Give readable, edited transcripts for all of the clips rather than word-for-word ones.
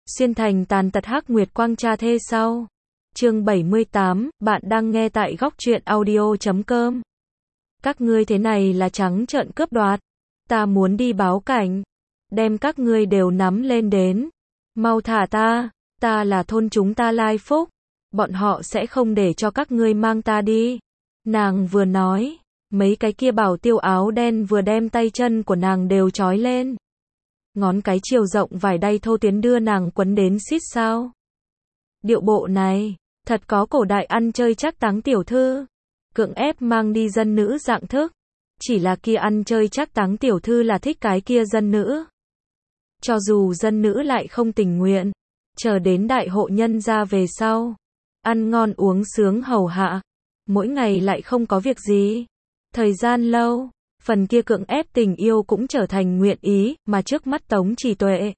Xuyên thành tàn tật hắc nguyệt quang cha thê sau. Chương 78, bạn đang nghe tại góc truyện audio.com. Các ngươi thế này là trắng trợn cướp đoạt. Ta muốn đi báo cảnh. Đem các ngươi đều nắm lên đến. Mau thả ta là thôn chúng ta Lai Phúc. Bọn họ sẽ không để cho các ngươi mang ta đi. Nàng vừa nói, mấy cái kia bảo tiêu áo đen vừa đem tay chân của nàng đều trói lên. Ngón cái chiều rộng vài đay thô tuyến đưa nàng quấn đến xít sao. Điệu bộ này, thật có cổ đại ăn chơi chắc táng tiểu thư. Cưỡng ép mang đi dân nữ dạng thức. Chỉ là kia ăn chơi chắc táng tiểu thư là thích cái kia dân nữ. Cho dù dân nữ lại không tình nguyện, chờ đến đại hộ nhân ra về sau. Ăn ngon uống sướng hầu hạ. Mỗi ngày lại không có việc gì. Thời gian lâu, phần kia cưỡng ép tình yêu cũng trở thành nguyện ý, mà trước mắt Tống Chỉ Tuệ.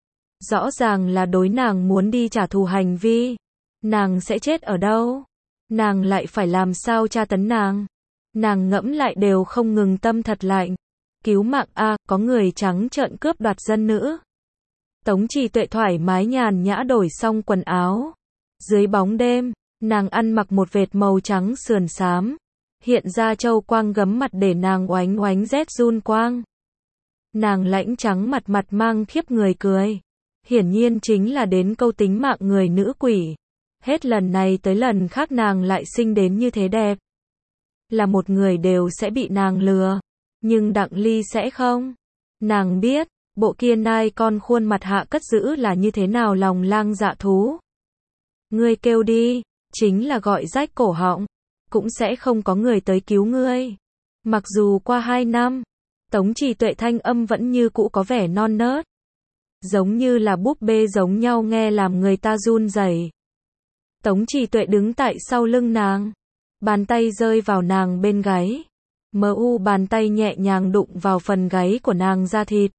Rõ ràng là đối nàng muốn đi trả thù hành vi. Nàng sẽ chết ở đâu? Nàng lại phải làm sao tra tấn nàng? Nàng ngẫm lại đều không ngừng tâm thật lạnh. Cứu mạng a, có người trắng trợn cướp đoạt dân nữ. Tống Chỉ Tuệ thoải mái nhàn nhã đổi xong quần áo. Dưới bóng đêm, nàng ăn mặc một vệt màu trắng sườn xám. Hiện ra châu quang gấm mặt để nàng oánh oánh rét run quang. Nàng lãnh trắng mặt mang khiếp người cười. Hiển nhiên chính là đến câu tính mạng người nữ quỷ. Hết lần này tới lần khác nàng lại sinh đến như thế đẹp. Là một người đều sẽ bị nàng lừa. Nhưng Đặng Ly sẽ không. Nàng biết, bộ kia nai con khuôn mặt hạ cất giữ là như thế nào lòng lang dạ thú. Ngươi kêu đi, chính là gọi rách cổ họng. Cũng sẽ không có người tới cứu ngươi. Mặc dù qua 2 năm, Tống Chỉ Tuệ thanh âm vẫn như cũ có vẻ non nớt. Giống như là búp bê giống nhau nghe làm người ta run rẩy. Tống Chỉ Tuệ đứng tại sau lưng nàng. Bàn tay rơi vào nàng bên gáy. Bàn tay nhẹ nhàng đụng vào phần gáy của nàng da thịt.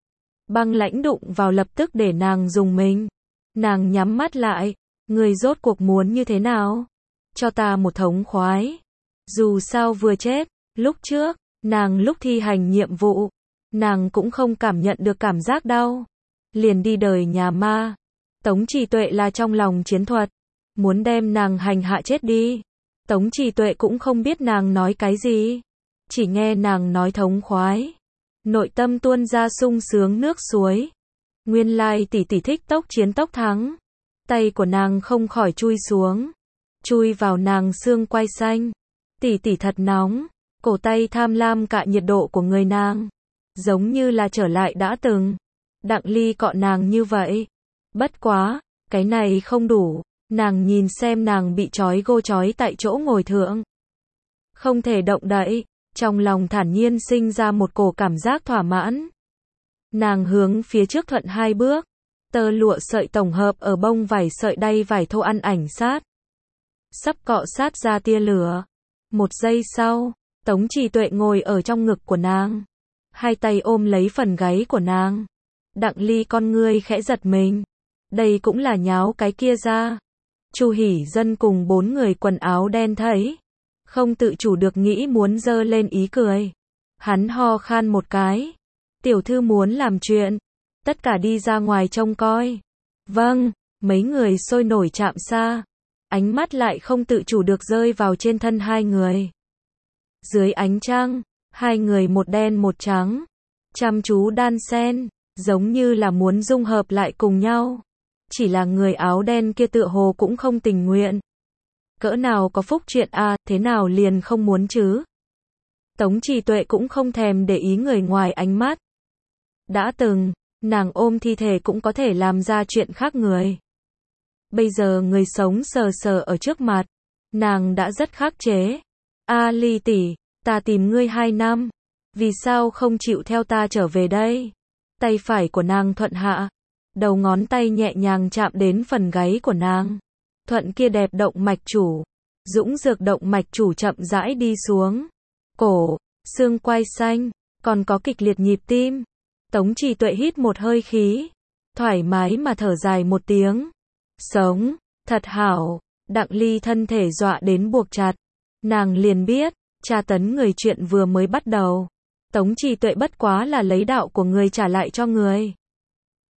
Băng lãnh đụng vào lập tức để nàng rùng mình. Nàng nhắm mắt lại. Người rốt cuộc muốn như thế nào? Cho ta một thống khoái. Dù sao vừa chết, lúc trước, nàng lúc thi hành nhiệm vụ, nàng cũng không cảm nhận được cảm giác đau. Liền đi đời nhà ma. Tống Chỉ Tuệ là trong lòng chiến thuật. Muốn đem nàng hành hạ chết đi. Tống Chỉ Tuệ cũng không biết nàng nói cái gì. Chỉ nghe nàng nói thống khoái. Nội tâm tuôn ra sung sướng nước suối. Nguyên lai tỷ tỷ thích tốc chiến tốc thắng. Tay của nàng không khỏi chui xuống. Chui vào nàng xương quai xanh. Tỷ tỷ thật nóng. Cổ tay tham lam cạ nhiệt độ của người nàng. Giống như là trở lại đã từng. Đặng Ly cọ nàng như vậy. Bất quá, cái này không đủ. Nàng nhìn xem nàng bị trói tại chỗ ngồi thượng. Không thể động đậy. Trong lòng thản nhiên sinh ra một cổ cảm giác thỏa mãn. Nàng hướng phía trước thuận 2 bước. Tơ lụa sợi tổng hợp ở bông vải sợi đay vải thô ăn ảnh sát. Sắp cọ sát ra tia lửa. 1 giây sau, Tống Chỉ Tuệ ngồi ở trong ngực của nàng. 2 tay ôm lấy phần gáy của nàng. Đặng Ly con ngươi khẽ giật mình. Đây cũng là nháo cái kia ra. Chu Hỷ Dân cùng 4 người quần áo đen thấy. Không tự chủ được nghĩ muốn giơ lên ý cười. Hắn ho khan một cái. Tiểu thư muốn làm chuyện. Tất cả đi ra ngoài trông coi. Vâng, mấy người sôi nổi chạm xa. Ánh mắt lại không tự chủ được rơi vào trên thân 2 người. Dưới ánh trăng, 2 người một đen một trắng. Chăm chú đan xen, giống như là muốn dung hợp lại cùng nhau. Chỉ là người áo đen kia tựa hồ cũng không tình nguyện. Cỡ nào có phúc chuyện a, thế nào liền không muốn chứ? Tống Chỉ Tuệ cũng không thèm để ý người ngoài ánh mắt. Đã từng, nàng ôm thi thể cũng có thể làm ra chuyện khác người. Bây giờ người sống sờ sờ ở trước mặt, nàng đã rất khắc chế. A Ly tỷ, ta tìm ngươi 2 năm, vì sao không chịu theo ta trở về đây? Tay phải của nàng thuận hạ, đầu ngón tay nhẹ nhàng chạm đến phần gáy của nàng. Thuận kia đẹp động mạch chủ, dũng dược động mạch chủ chậm rãi đi xuống. Cổ, xương quai xanh, còn có kịch liệt nhịp tim. Tống Chỉ Tuệ hít một hơi khí, thoải mái mà thở dài một tiếng. Sống, thật hảo. Đặng Ly thân thể dọa đến buộc chặt. Nàng liền biết, tra tấn người chuyện vừa mới bắt đầu. Tống Chỉ Tuệ bất quá là lấy đạo của người trả lại cho người.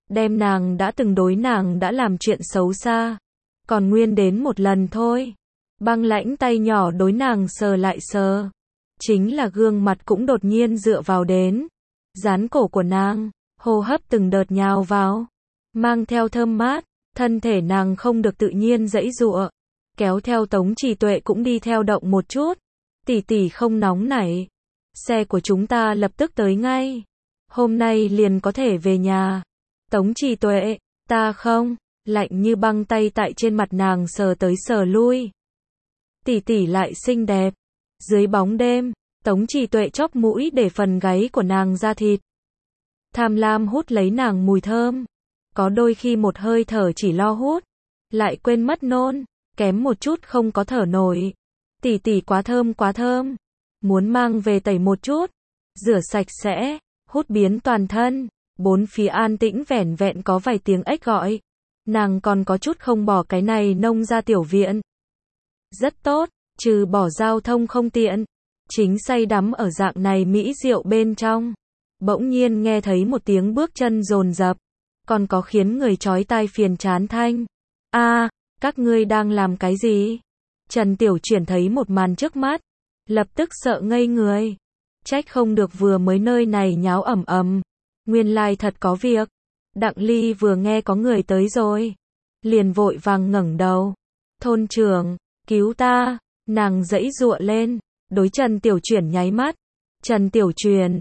đem nàng đã từng đối nàng đã làm chuyện xấu xa, còn nguyên đến một lần thôi. Băng lãnh tay nhỏ đối nàng sờ lại sờ. Chính là gương mặt cũng đột nhiên dựa vào đến. Dán cổ của nàng, hô hấp từng đợt nhào vào. Mang theo thơm mát, thân thể nàng không được tự nhiên giãy giụa. Kéo theo Tống Trì Tuệ cũng đi theo động một chút. Tỷ tỷ không nóng nảy. Xe của chúng ta lập tức tới ngay. Hôm nay liền có thể về nhà. Tống Trì Tuệ, ta không. Lạnh như băng tay tại trên mặt nàng sờ tới sờ lui. Tỷ tỷ lại xinh đẹp. Dưới bóng đêm, Tống Trì Tuệ chóp mũi để phần gáy của nàng ra thịt. Tham lam hút lấy nàng mùi thơm. Có đôi khi một hơi thở chỉ lo hút, lại quên mất nôn, kém một chút không có thở nổi. Tỷ tỷ quá thơm, muốn mang về tẩy một chút, rửa sạch sẽ, hút biến toàn thân. Bốn phía an tĩnh vẻn vẹn có vài tiếng ếch gọi. Nàng còn có chút không bỏ cái này nông ra tiểu viện. Rất tốt, trừ bỏ giao thông không tiện. Chính say đắm ở dạng này mỹ diệu bên trong. Bỗng nhiên nghe thấy một tiếng bước chân dồn dập, còn có khiến người chói tai phiền chán thanh. A, các ngươi đang làm cái gì? Trần Tiểu Chuyển thấy một màn trước mắt, lập tức sợ ngây người. Trách không được vừa mới nơi này nháo ầm ầm, nguyên lai thật có việc. Đặng Ly vừa nghe có người tới rồi, liền vội vàng ngẩng đầu. Thôn trưởng, cứu ta, nàng giãy giụa lên, đối Trần Tiểu Chuyển nháy mắt. Trần Tiểu Chuyển,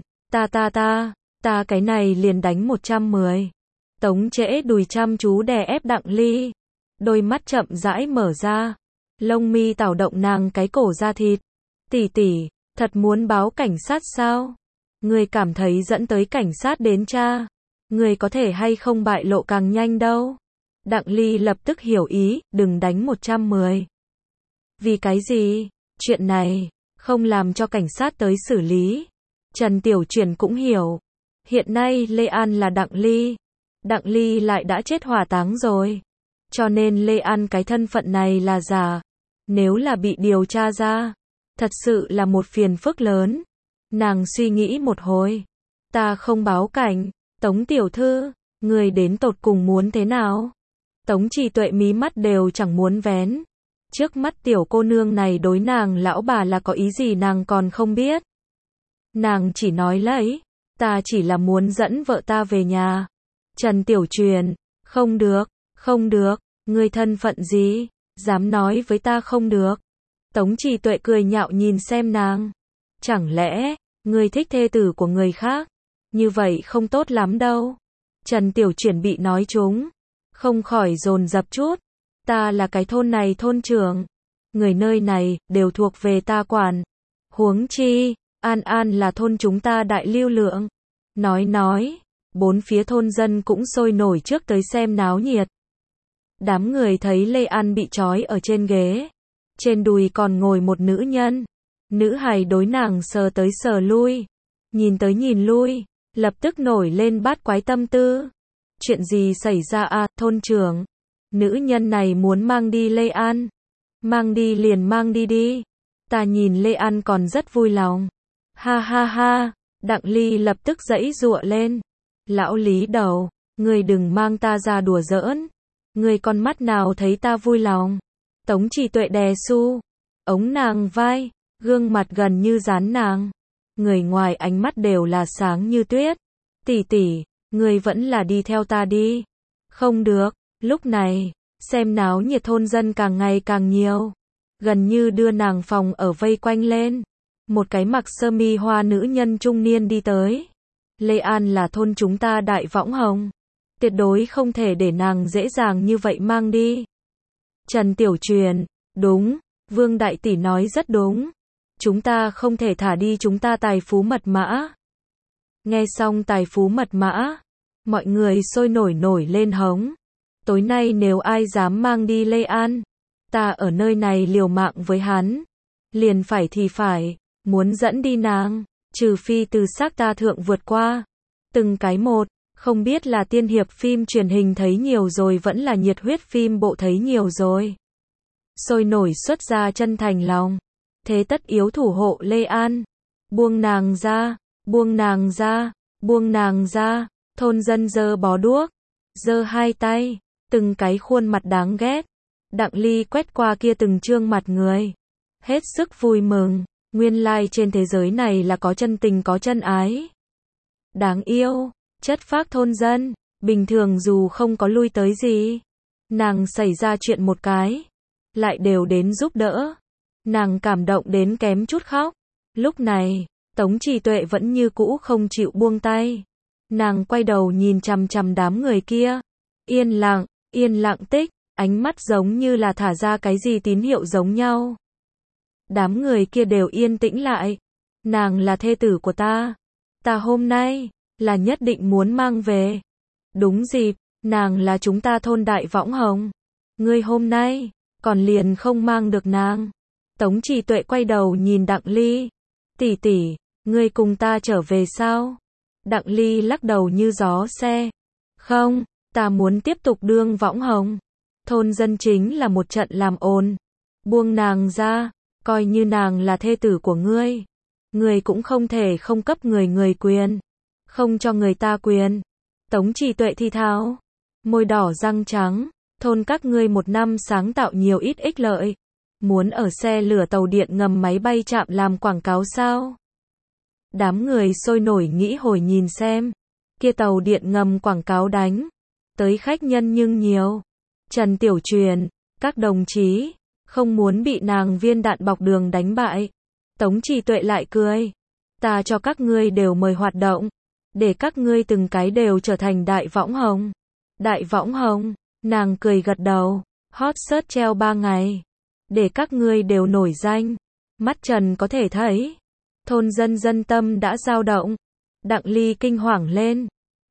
ta cái này liền đánh 110. Tống Trễ đùi chăm chú đè ép Đặng Ly, đôi mắt chậm rãi mở ra, lông mi tảo động nàng cái cổ da thịt. Tỷ tỷ, thật muốn báo cảnh sát sao? Người cảm thấy dẫn tới cảnh sát đến tra, người có thể hay không bại lộ càng nhanh đâu. Đặng Ly lập tức hiểu ý, đừng đánh 110. Vì cái gì? Chuyện này, không làm cho cảnh sát tới xử lý. Trần Tiểu Chuyển cũng hiểu. Hiện nay Lê An là Đặng Ly. Đặng Ly lại đã chết hỏa táng rồi. Cho nên Lê An cái thân phận này là giả. Nếu là bị điều tra ra, thật sự là một phiền phức lớn. Nàng suy nghĩ một hồi. Ta không báo cảnh. Tống tiểu thư, người đến tột cùng muốn thế nào? Tống Trì Tuệ mí mắt đều chẳng muốn vén. Trước mắt tiểu cô nương này đối nàng lão bà là có ý gì nàng còn không biết. Nàng chỉ nói lấy, ta chỉ là muốn dẫn vợ ta về nhà. Trần Tiểu Truyền, không được, ngươi thân phận gì, dám nói với ta không được. Tống Trì Tuệ cười nhạo nhìn xem nàng. Chẳng lẽ, ngươi thích thê tử của người khác? Như vậy không tốt lắm đâu. Trần Tiểu Chuyển bị nói trúng, không khỏi dồn dập chút. Ta là cái thôn này thôn trưởng. Người nơi này, đều thuộc về ta quản. Huống chi, An An là thôn chúng ta đại lưu lượng. Nói, bốn phía thôn dân cũng sôi nổi trước tới xem náo nhiệt. Đám người thấy Lê An bị trói ở trên ghế. Trên đùi còn ngồi một nữ nhân. Nữ hài đối nàng sờ tới sờ lui. Nhìn tới nhìn lui, lập tức nổi lên bát quái tâm tư. Chuyện gì xảy ra à, thôn trưởng? Nữ nhân này muốn mang đi Lê An. Mang đi liền mang đi đi. Ta nhìn Lê An còn rất vui lòng. Ha ha ha, Đặng Ly lập tức giãy giụa lên. Lão Lý đầu, ngươi đừng mang ta ra đùa giỡn. Ngươi con mắt nào thấy ta vui lòng. Tống Trì Tuệ đè su, ống nàng vai, gương mặt gần như dán nàng. Người ngoài ánh mắt đều là sáng như tuyết. Tỷ tỷ, ngươi vẫn là đi theo ta đi. Không được, lúc này, xem náo nhiệt thôn dân càng ngày càng nhiều. Gần như đưa nàng phòng ở vây quanh lên. Một cái mặc sơ mi hoa nữ nhân trung niên đi tới. Lê An là thôn chúng ta đại võng hồng. Tuyệt đối không thể để nàng dễ dàng như vậy mang đi. Trần Tiểu Truyền, đúng, Vương Đại Tỷ nói rất đúng. Chúng ta không thể thả đi chúng ta tài phú mật mã. Nghe xong tài phú mật mã, mọi người sôi nổi lên hống. Tối nay nếu ai dám mang đi Lê An, ta ở nơi này liều mạng với hắn. Liền phải thì phải, muốn dẫn đi nàng, trừ phi từ xác ta thượng vượt qua. Từng cái một, không biết là tiên hiệp phim truyền hình thấy nhiều rồi vẫn là nhiệt huyết phim bộ thấy nhiều rồi. Sôi nổi xuất ra chân thành lòng. Thế tất yếu thủ hộ Lê An. Buông nàng ra, buông nàng ra, buông nàng ra. Thôn dân giơ bó đuốc, giơ hai tay, từng cái khuôn mặt đáng ghét. Đặng Ly quét qua kia từng trương mặt người, hết sức vui mừng, nguyên lai trên thế giới này là có chân tình có chân ái. Đáng yêu, chất phác thôn dân, bình thường dù không có lui tới gì, nàng xảy ra chuyện một cái, lại đều đến giúp đỡ. Nàng cảm động đến kém chút khóc. Lúc này, Tống Trì Tuệ vẫn như cũ không chịu buông tay. Nàng quay đầu nhìn chằm chằm đám người kia. Yên lặng tích, ánh mắt giống như là thả ra cái gì tín hiệu giống nhau. Đám người kia đều yên tĩnh lại. Nàng là thê tử của ta. Ta hôm nay, là nhất định muốn mang về. Đúng dịp, nàng là chúng ta thôn Đại Võng Hồng. Ngươi hôm nay, còn liền không mang được nàng. Tống Trì Tuệ quay đầu nhìn Đặng Ly. Tỷ tỷ, ngươi cùng ta trở về sao? Đặng Ly lắc đầu như gió xe. Không, ta muốn tiếp tục đương võng hồng. Thôn dân chính là một trận làm ồn. Buông nàng ra, coi như nàng là thê tử của ngươi. Ngươi cũng không thể không cấp người quyền. Không cho người ta quyền. Tống Trì Tuệ thi tháo. Môi đỏ răng trắng. Thôn các ngươi một năm sáng tạo nhiều ít ích lợi. Muốn ở xe lửa tàu điện ngầm máy bay chạm làm quảng cáo sao? Đám người sôi nổi nghĩ hồi nhìn xem. Kia tàu điện ngầm quảng cáo đánh. Tới khách nhân nhưng nhiều. Trần Tiểu Truyền, các đồng chí, không muốn bị nàng viên đạn bọc đường đánh bại. Tống Trì Tuệ lại cười. Ta cho các ngươi đều mời hoạt động. Để các ngươi từng cái đều trở thành đại võng hồng. Đại võng hồng, nàng cười gật đầu. Hot search treo 3 ngày. Để các ngươi đều nổi danh. Mắt Trần có thể thấy. Thôn dân dân tâm đã dao động. Đặng Ly kinh hoàng lên.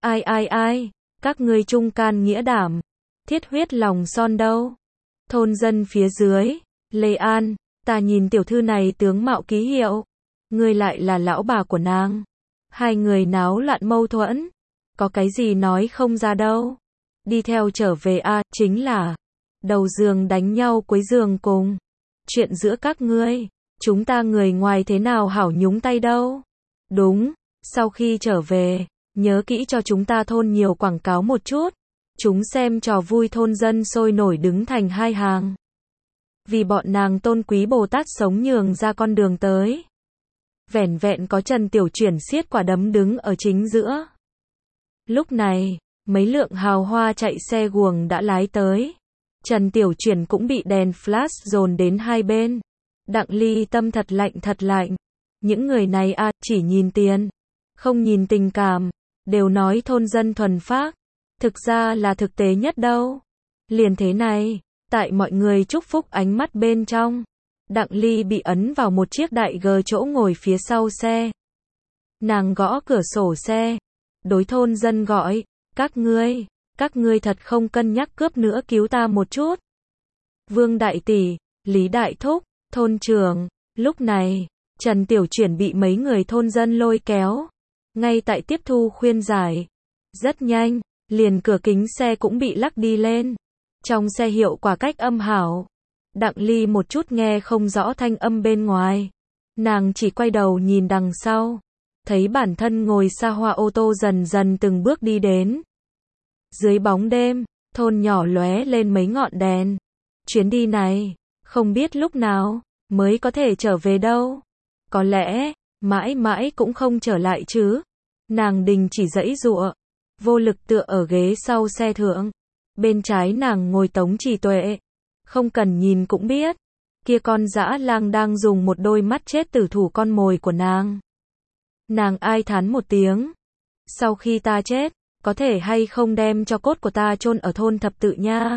Ai, các ngươi trung can nghĩa đảm. Thiết huyết lòng son đâu. Thôn dân phía dưới. Lê An, ta nhìn tiểu thư này tướng mạo ký hiệu. Ngươi lại là lão bà của nàng. Hai người náo loạn mâu thuẫn. Có cái gì nói không ra đâu. Đi theo trở về chính là đầu giường đánh nhau cuối giường cùng. Chuyện giữa các ngươi, chúng ta người ngoài thế nào hảo nhúng tay đâu. Đúng, sau khi trở về, nhớ kỹ cho chúng ta thôn nhiều quảng cáo một chút. Chúng xem trò vui thôn dân sôi nổi đứng thành hai hàng. Vì bọn nàng tôn quý Bồ Tát sống nhường ra con đường tới. Vẻn vẹn có Trần Tiểu Chuyển xiết quả đấm đứng ở chính giữa. Lúc này, mấy lượng hào hoa chạy xe guồng đã lái tới. Trần Tiểu Chuyển cũng bị đèn flash dồn đến hai bên. Đặng Ly tâm thật lạnh. Những người này chỉ nhìn tiền, không nhìn tình cảm. Đều nói thôn dân thuần phác. Thực ra là thực tế nhất đâu. Liền thế này, tại mọi người chúc phúc ánh mắt bên trong. Đặng Ly bị ấn vào một chiếc đại G chỗ ngồi phía sau xe. Nàng gõ cửa sổ xe. Đối thôn dân gọi, các ngươi thật không cân nhắc cướp nữa cứu ta một chút. Vương Đại Tỷ, Lý Đại Thúc, thôn trưởng. Lúc này, Trần Tiểu Chuyển bị mấy người thôn dân lôi kéo. Ngay tại tiếp thu khuyên giải. Rất nhanh, liền cửa kính xe cũng bị lắc đi lên. Trong xe hiệu quả cách âm hảo. Đặng Ly một chút nghe không rõ thanh âm bên ngoài. Nàng chỉ quay đầu nhìn đằng sau. Thấy bản thân ngồi xa hoa ô tô dần dần từng bước đi đến. Dưới bóng đêm, thôn nhỏ lóe lên mấy ngọn đèn. Chuyến đi này, không biết lúc nào mới có thể trở về đâu. Có lẽ, mãi mãi cũng không trở lại chứ. Nàng đình chỉ giãy giụa, vô lực tựa ở ghế sau xe thượng. Bên trái nàng ngồi Tống Trì Tuệ. Không cần nhìn cũng biết, kia con dã lang đang dùng một đôi mắt chết tử thủ con mồi của nàng. Nàng ai thán một tiếng. Sau khi ta chết, có thể hay không đem cho cốt của ta chôn ở thôn thập tự nha.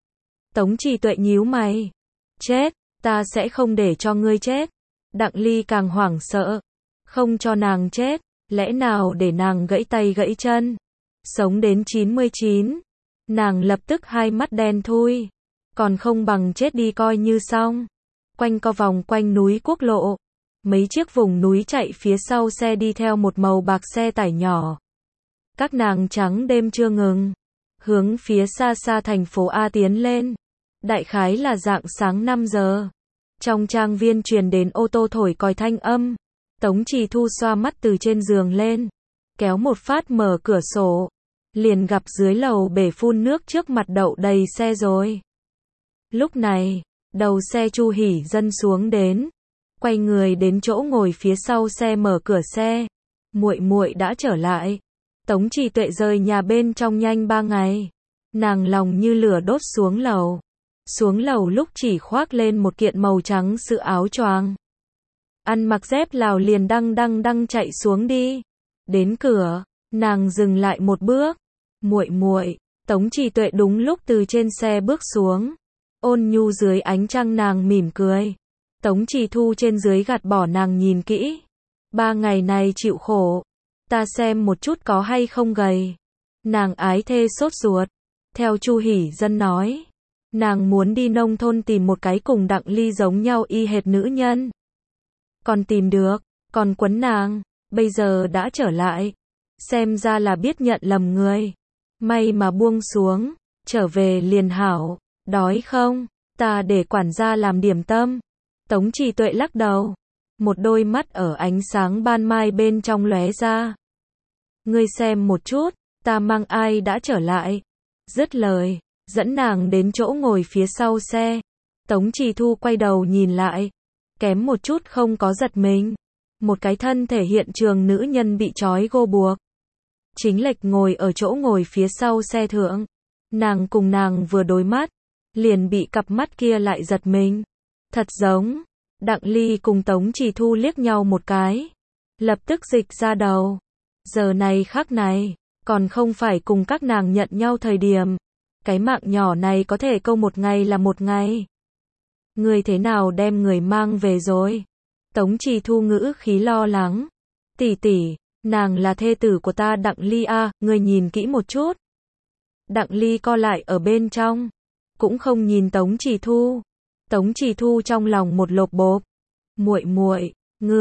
Tống Trì Tuệ nhíu mày. Chết, ta sẽ không để cho ngươi chết. Đặng Ly càng hoảng sợ. Không cho nàng chết, lẽ nào để nàng gãy tay gãy chân. Sống đến 99. Nàng lập tức hai mắt đen thui. Còn không bằng chết đi coi như xong. Quanh co vòng quanh núi quốc lộ. Mấy chiếc vùng núi chạy phía sau xe đi theo một màu bạc xe tải nhỏ. Các nàng trắng đêm chưa ngừng. Hướng phía xa xa thành phố A tiến lên. Đại khái là rạng sáng 5 giờ. Trong trang viên truyền đến ô tô thổi còi thanh âm. Tống Trì Thu xoa mắt từ trên giường lên. Kéo một phát mở cửa sổ. liền gặp dưới lầu bể phun nước trước mặt đậu đầy xe rồi. Lúc này, đầu xe Chu Hỷ Dân xuống đến, quay người đến chỗ ngồi phía sau xe mở cửa xe. Muội muội đã trở lại. Tống Trì Tuệ rời nhà bên trong nhanh 3 ngày. Nàng lòng như lửa đốt xuống lầu. Xuống lầu lúc chỉ khoác lên một kiện màu trắng sự áo choàng. Ăn mặc dép Lào liền đăng chạy xuống đi. Đến cửa, nàng dừng lại một bước. Muội muội, Tống Trì Tuệ đúng lúc từ trên xe bước xuống. Ôn nhu dưới ánh trăng nàng mỉm cười. Tống Trì Thu trên dưới gạt bỏ nàng nhìn kỹ. 3 ngày này chịu khổ. Ta xem một chút có hay không gầy. Nàng ái thê sốt ruột. Theo Chu Hỷ Dân nói, nàng muốn đi nông thôn tìm một cái cùng Đặng Ly giống nhau y hệt nữ nhân. Còn tìm được, còn quấn nàng, bây giờ đã trở lại. Xem ra là biết nhận lầm người. May mà buông xuống, trở về liền hảo. Đói không? Ta để quản gia làm điểm tâm. Tống Trì Tuệ lắc đầu. Một đôi mắt ở ánh sáng ban mai bên trong lóe ra. Ngươi xem một chút, ta mang ai đã trở lại. Dứt lời, dẫn nàng đến chỗ ngồi phía sau xe. Tống Trì Thu quay đầu nhìn lại. Kém một chút không có giật mình. Một cái thân thể hiện trường nữ nhân bị trói gô buộc. Chính lệch ngồi ở chỗ ngồi phía sau xe thượng. Nàng cùng nàng vừa đối mắt, liền bị cặp mắt kia lại giật mình. Thật giống. Đặng Ly cùng Tống Trì Thu liếc nhau một cái. Lập tức dịch ra đầu. Giờ này khắc này, còn không phải cùng các nàng nhận nhau thời điểm. Cái mạng nhỏ này có thể câu một ngày là một ngày. Người thế nào đem người mang về rồi? Tống Trì Thu ngữ khí lo lắng. Tỷ tỷ, nàng là thê tử của ta Đặng Ly a, người nhìn kỹ một chút. Đặng Ly co lại ở bên trong, cũng không nhìn Tống Trì Thu. Tống Trì Thu trong lòng một lộp bộp. Muội muội,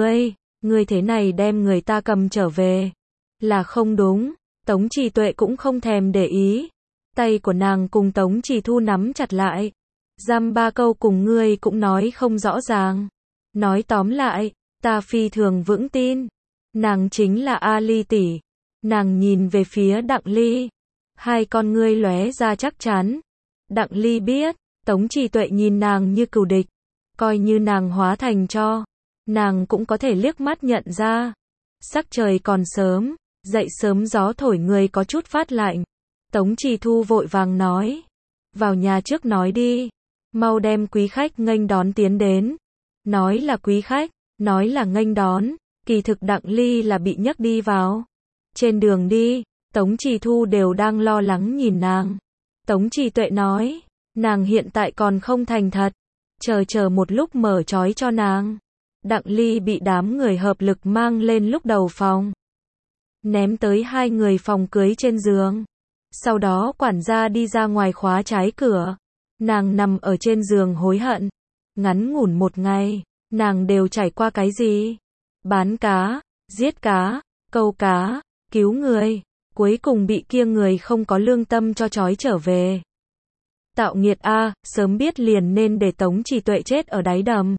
ngươi thế này đem người ta cầm trở về, là không đúng. Tống Trì Tuệ cũng không thèm để ý. Tay của nàng cùng Tống Trì Thu nắm chặt lại. Dăm ba câu cùng ngươi cũng nói không rõ ràng. Nói tóm lại, ta phi thường vững tin. Nàng chính là A Ly tỷ. Nàng nhìn về phía Đặng Ly. Hai con ngươi lóe ra chắc chắn. Đặng Ly biết, Tống Trì Tuệ nhìn nàng như cừu địch. Coi như nàng hóa thành tro, nàng cũng có thể liếc mắt nhận ra. Sắc trời còn sớm, dậy sớm gió thổi người có chút phát lạnh. Tống Trì Thu vội vàng nói. Vào nhà trước nói đi. Mau đem quý khách nghênh đón tiến đến. Nói là quý khách, nói là nghênh đón. Kỳ thực Đặng Ly là bị nhấc đi vào. Trên đường đi, Tống Trì Thu đều đang lo lắng nhìn nàng. Tống Trì Tuệ nói. Nàng hiện tại còn không thành thật. Chờ một lúc mở trói cho nàng. Đặng Ly bị đám người hợp lực mang lên lúc đầu phòng. Ném tới 2 người phòng cưới trên giường. Sau đó quản gia đi ra ngoài khóa trái cửa. Nàng nằm ở trên giường hối hận. Ngắn ngủn một ngày, nàng đều trải qua cái gì? Bán cá, giết cá, câu cá, cứu người. Cuối cùng bị kia người không có lương tâm cho trói trở về. Tạo nghiệt a, sớm biết liền nên để Tống Trì Tuệ chết ở đáy đầm.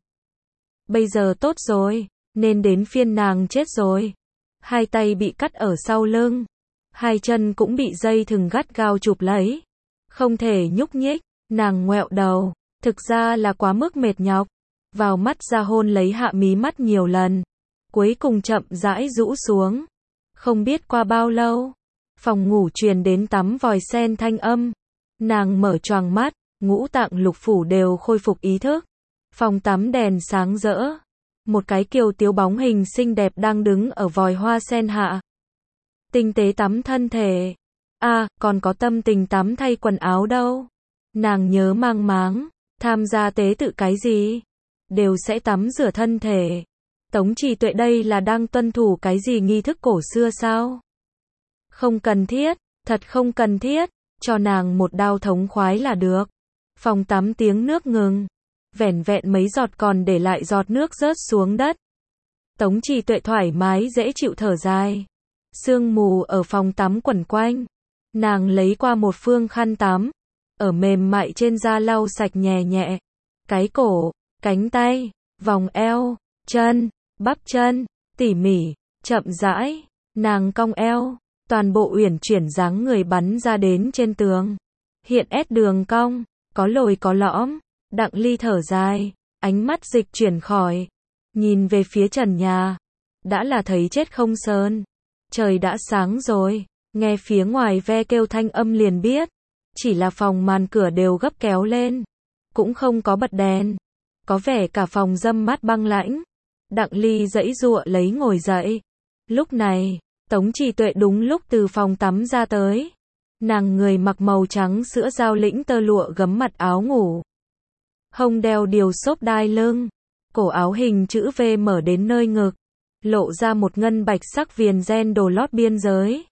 Bây giờ tốt rồi, nên đến phiên nàng chết rồi. 2 tay bị cắt ở sau lưng. 2 chân cũng bị dây thừng gắt gao chụp lấy. Không thể nhúc nhích, nàng ngoẹo đầu. Thực ra là quá mức mệt nhọc. Vào mắt ra hôn lấy hạ mí mắt nhiều lần. Cuối cùng chậm rãi rũ xuống. Không biết qua bao lâu, phòng ngủ truyền đến tắm vòi sen thanh âm. Nàng mở choàng mắt, ngũ tạng lục phủ đều khôi phục ý thức. Phòng tắm đèn sáng rỡ. Một cái kiều tiếu bóng hình xinh đẹp đang đứng ở vòi hoa sen hạ. Tinh tế tắm thân thể. Còn có tâm tình tắm thay quần áo đâu. Nàng nhớ mang máng, tham gia tế tự cái gì, đều sẽ tắm rửa thân thể. Tống Trì Tuệ đây là đang tuân thủ cái gì nghi thức cổ xưa sao? Không cần thiết, thật không cần thiết, cho nàng một đao thống khoái là được. Phòng tắm tiếng nước ngừng, vẻn vẹn mấy giọt còn để lại giọt nước rớt xuống đất. Tống Trì Tuệ thoải mái dễ chịu thở dài. Sương mù ở phòng tắm quẩn quanh. Nàng lấy qua một phương khăn tắm, ở mềm mại trên da lau sạch nhẹ nhẹ. Cái cổ, cánh tay, vòng eo, chân, bắp chân, tỉ mỉ, chậm rãi. Nàng cong eo, toàn bộ uyển chuyển dáng người bắn ra đến trên tường. Hiện ép đường cong, có lồi có lõm. Đặng Ly thở dài, ánh mắt dịch chuyển khỏi, nhìn về phía trần nhà. Đã là thấy chết không sơn. Trời đã sáng rồi, nghe phía ngoài ve kêu thanh âm liền biết. Chỉ là phòng màn cửa đều gấp kéo lên, cũng không có bật đèn. Có vẻ cả phòng râm mát băng lãnh. Đặng Ly giãy giụa lấy ngồi dậy. Lúc này, Tống Trì Tuệ đúng lúc từ phòng tắm ra tới. Nàng người mặc màu trắng sữa giao lĩnh tơ lụa gấm mặt áo ngủ. Hông đeo điều xốp đai lưng. Cổ áo hình chữ V mở đến nơi ngực. Lộ ra một ngân bạch sắc viền ren đồ lót biên giới.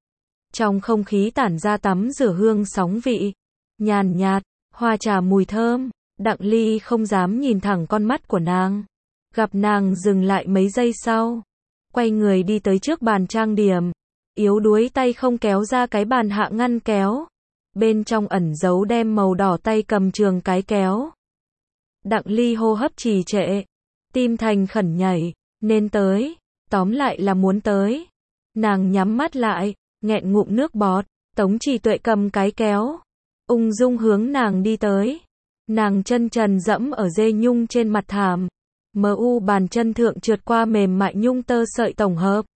Trong không khí tản ra tắm rửa hương sóng vị. Nhàn nhạt, hoa trà mùi thơm. Đặng Ly không dám nhìn thẳng con mắt của nàng. Gặp nàng dừng lại mấy giây sau. Quay người đi tới trước bàn trang điểm. Yếu đuối tay không kéo ra cái bàn hạ ngăn kéo. Bên trong ẩn giấu đem màu đỏ tay cầm trường cái kéo. Đặng Ly hô hấp trì trệ. Tim thành khẩn nhảy. Nên tới. Tóm lại là muốn tới. Nàng nhắm mắt lại. Nghẹn ngụm nước bọt. Tống Trì Tuệ cầm cái kéo. Ung dung hướng nàng đi tới. Nàng chân trần dẫm ở dê nhung trên mặt thảm. MU bàn chân thượng trượt qua mềm mại nhung tơ sợi tổng hợp.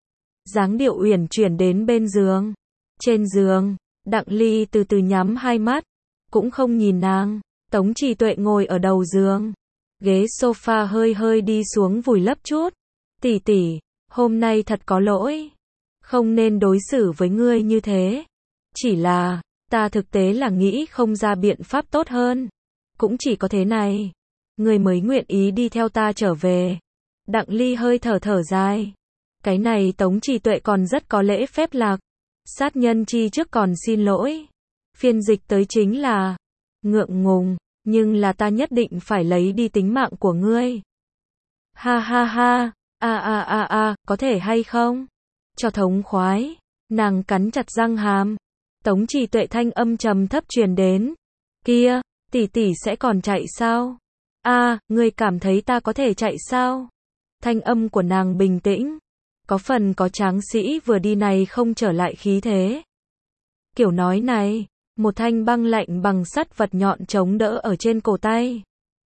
Dáng điệu uyển chuyển đến bên giường. Trên giường, Đặng Ly từ từ nhắm hai mắt. Cũng không nhìn nàng. Tống Trì Tuệ ngồi ở đầu giường. Ghế sofa hơi hơi đi xuống vùi lấp chút. Tỷ tỷ, hôm nay thật có lỗi. Không nên đối xử với ngươi như thế. Chỉ là, ta thực tế là nghĩ không ra biện pháp tốt hơn. Cũng chỉ có thế này. Ngươi mới nguyện ý đi theo ta trở về. Đặng Ly hơi thở dài. Cái này Tống Trì Tuệ còn rất có lễ phép lạc. Sát nhân chi trước còn xin lỗi. Phiên dịch tới chính là ngượng ngùng, nhưng là ta nhất định phải lấy đi tính mạng của ngươi. Ha ha ha, có thể hay không? Cho thống khoái. Nàng cắn chặt răng hàm. Tống Trì Tuệ thanh âm trầm thấp truyền đến. Kia, tỷ tỷ sẽ còn chạy sao? Ngươi cảm thấy ta có thể chạy sao? Thanh âm của nàng bình tĩnh. Có phần có tráng sĩ vừa đi này không trở lại khí thế. Kiểu nói này, một thanh băng lạnh bằng sắt vật nhọn chống đỡ ở trên cổ tay.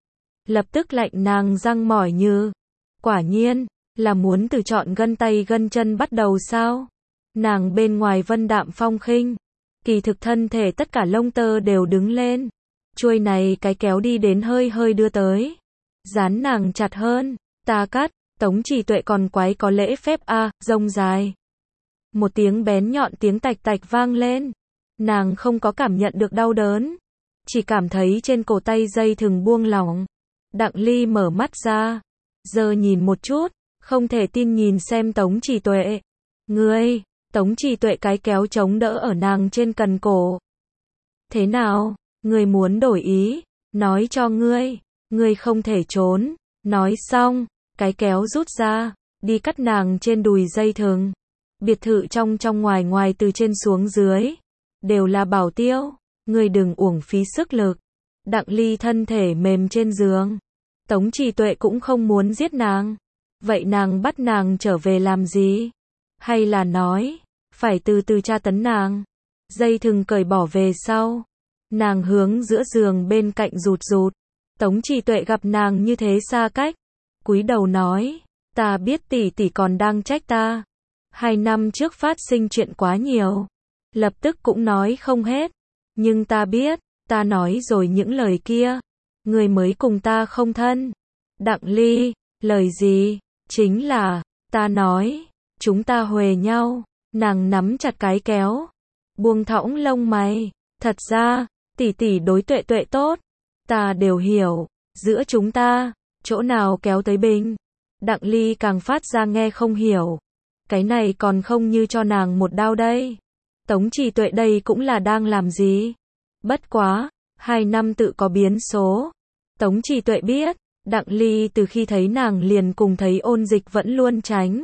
Lập tức lạnh nàng răng mỏi như. Quả nhiên, là muốn từ chọn gân tay gân chân bắt đầu sao? Nàng bên ngoài vân đạm phong khinh. Kỳ thực thân thể tất cả lông tơ đều đứng lên. Chuôi này cái kéo đi đến hơi hơi đưa tới. Dán nàng chặt hơn. Ta cắt. Tống Trì Tuệ còn quái có lễ phép rông dài. Một tiếng bén nhọn tiếng tạch tạch vang lên. Nàng không có cảm nhận được đau đớn. Chỉ cảm thấy trên cổ tay dây thừng buông lỏng. Đặng Ly mở mắt ra. Giờ nhìn một chút. Không thể tin nhìn xem Tống Trì Tuệ. Ngươi, Tống Trì Tuệ cái kéo chống đỡ ở nàng trên cần cổ. Thế nào, ngươi muốn đổi ý, nói cho ngươi không thể trốn. Nói xong, cái kéo rút ra, đi cắt nàng trên đùi dây thừng. Biệt thự trong ngoài ngoài từ trên xuống dưới, đều là bảo tiêu, ngươi đừng uổng phí sức lực. Đặng Ly thân thể mềm trên giường. Tống Trì Tuệ cũng không muốn giết nàng. Vậy nàng bắt nàng trở về làm gì? Hay là nói, phải từ từ tra tấn nàng. Dây thừng cởi bỏ về sau. Nàng hướng giữa giường bên cạnh rụt rụt. Tống Trì Tuệ gặp nàng như thế xa cách. Cúi đầu nói, ta biết tỷ tỷ còn đang trách ta. 2 năm trước phát sinh chuyện quá nhiều. Lập tức cũng nói không hết. Nhưng ta biết, ta nói rồi những lời kia. Người mới cùng ta không thân. Đặng Ly, lời gì? Chính là, ta nói, chúng ta huề nhau. Nàng nắm chặt cái kéo. Buông thõng lông mày. Thật ra, tỷ tỷ đối Tuệ Tuệ tốt. Ta đều hiểu. Giữa chúng ta, chỗ nào kéo tới bình. Đặng Ly càng phát ra nghe không hiểu. Cái này còn không như cho nàng một đao đây. Tống Trì Tuệ đây cũng là đang làm gì? Bất quá, 2 năm tự có biến số. Tống Trì Tuệ biết, Đặng Ly từ khi thấy nàng liền cùng thấy Ôn Dịch vẫn luôn tránh.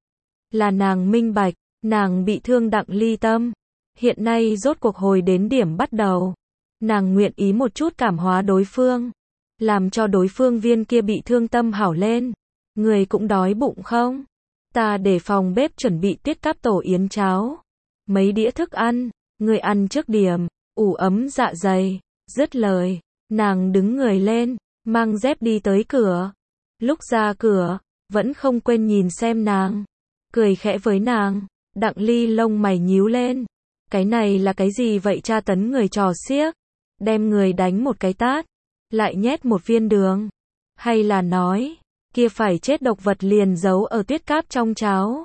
Là nàng minh bạch, nàng bị thương Đặng Ly tâm. Hiện nay rốt cuộc hồi đến điểm bắt đầu. Nàng nguyện ý một chút cảm hóa đối phương. Làm cho đối phương viên kia bị thương tâm hảo lên. Người cũng đói bụng không? Ta để phòng bếp chuẩn bị tiết cáp tổ yến cháo. mấy đĩa thức ăn, ngươi ăn trước điểm, ủ ấm dạ dày. Dứt lời, nàng đứng người lên, mang dép đi tới cửa. Lúc ra cửa, vẫn không quên nhìn xem nàng, cười khẽ với nàng. Đặng Ly lông mày nhíu lên. Cái này là cái gì vậy, tra tấn người trò xiếc, đem người đánh một cái tát, lại nhét một viên đường, hay là nói, kia phải chết độc vật liền giấu ở tuyết cáp trong cháo.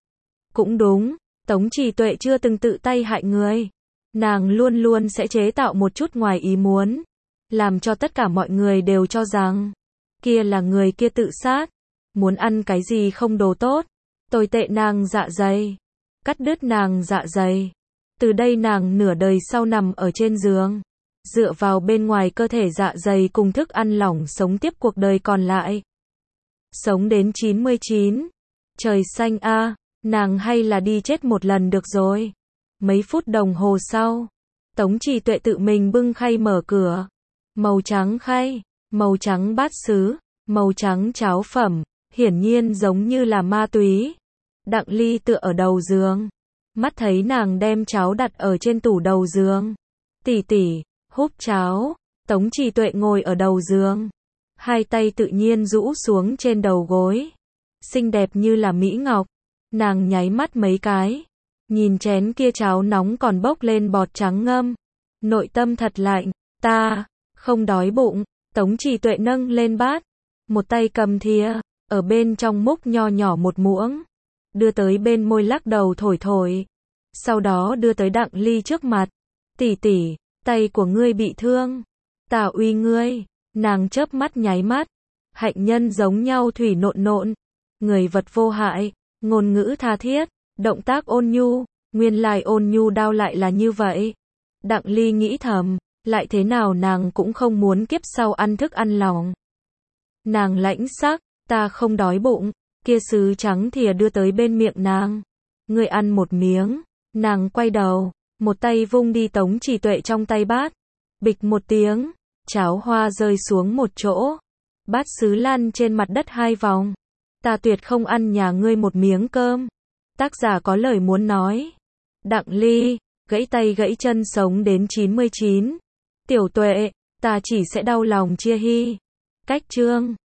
Cũng đúng, Tống Trì Tuệ chưa từng tự tay hại người, nàng luôn luôn sẽ chế tạo một chút ngoài ý muốn, làm cho tất cả mọi người đều cho rằng kia là người kia tự sát, muốn ăn cái gì không đồ tốt, tồi tệ nàng dạ dày, cắt đứt nàng dạ dày. Từ đây nàng nửa đời sau nằm ở trên giường, dựa vào bên ngoài cơ thể dạ dày cùng thức ăn lỏng sống tiếp cuộc đời còn lại. Sống đến 99. Trời xanh a, nàng hay là đi chết một lần được rồi. Mấy phút đồng hồ sau, Tống Trì Tuệ tự mình bưng khay mở cửa. Màu trắng khay, màu trắng bát sứ, màu trắng cháo phẩm, hiển nhiên giống như là ma túy. Đặng Ly tựa ở đầu giường, mắt thấy nàng đem cháo đặt ở trên tủ đầu giường. Tỷ tỷ, húp cháo. Tống Trì Tuệ ngồi ở đầu giường, hai tay tự nhiên rũ xuống trên đầu gối, xinh đẹp như là mỹ ngọc. Nàng nháy mắt mấy cái, nhìn chén kia cháo nóng còn bốc lên bọt trắng ngâm, nội tâm thật lạnh. Ta không đói bụng. Tống Trì Tuệ nâng lên bát, một tay cầm thìa, ở bên trong múc nho nhỏ một muỗng, đưa tới bên môi lắc đầu thổi thổi, sau đó đưa tới Đặng Ly trước mặt. Tỷ tỷ, tay của ngươi bị thương, ta uy ngươi. Nàng chớp mắt nháy mắt, hạnh nhân giống nhau thủy nộn nộn, người vật vô hại, ngôn ngữ tha thiết, động tác ôn nhu, nguyên lai ôn nhu đau lại là như vậy. Đặng Ly nghĩ thầm, lại thế nào nàng cũng không muốn kiếp sau ăn thức ăn lỏng. Nàng lãnh sắc, ta không đói bụng, kia sứ trắng thìa đưa tới bên miệng nàng. Ngươi ăn một miếng. Nàng quay đầu, một tay vung đi Tống Trì Tuệ trong tay bát. Bịch một tiếng, cháo hoa rơi xuống một chỗ. Bát sứ lăn trên mặt đất 2 vòng. Ta tuyệt không ăn nhà ngươi một miếng cơm. Tác giả có lời muốn nói. Đặng Ly, gãy tay gãy chân sống đến 99. Tiểu Tuệ, ta chỉ sẽ đau lòng chia hy. Cách chương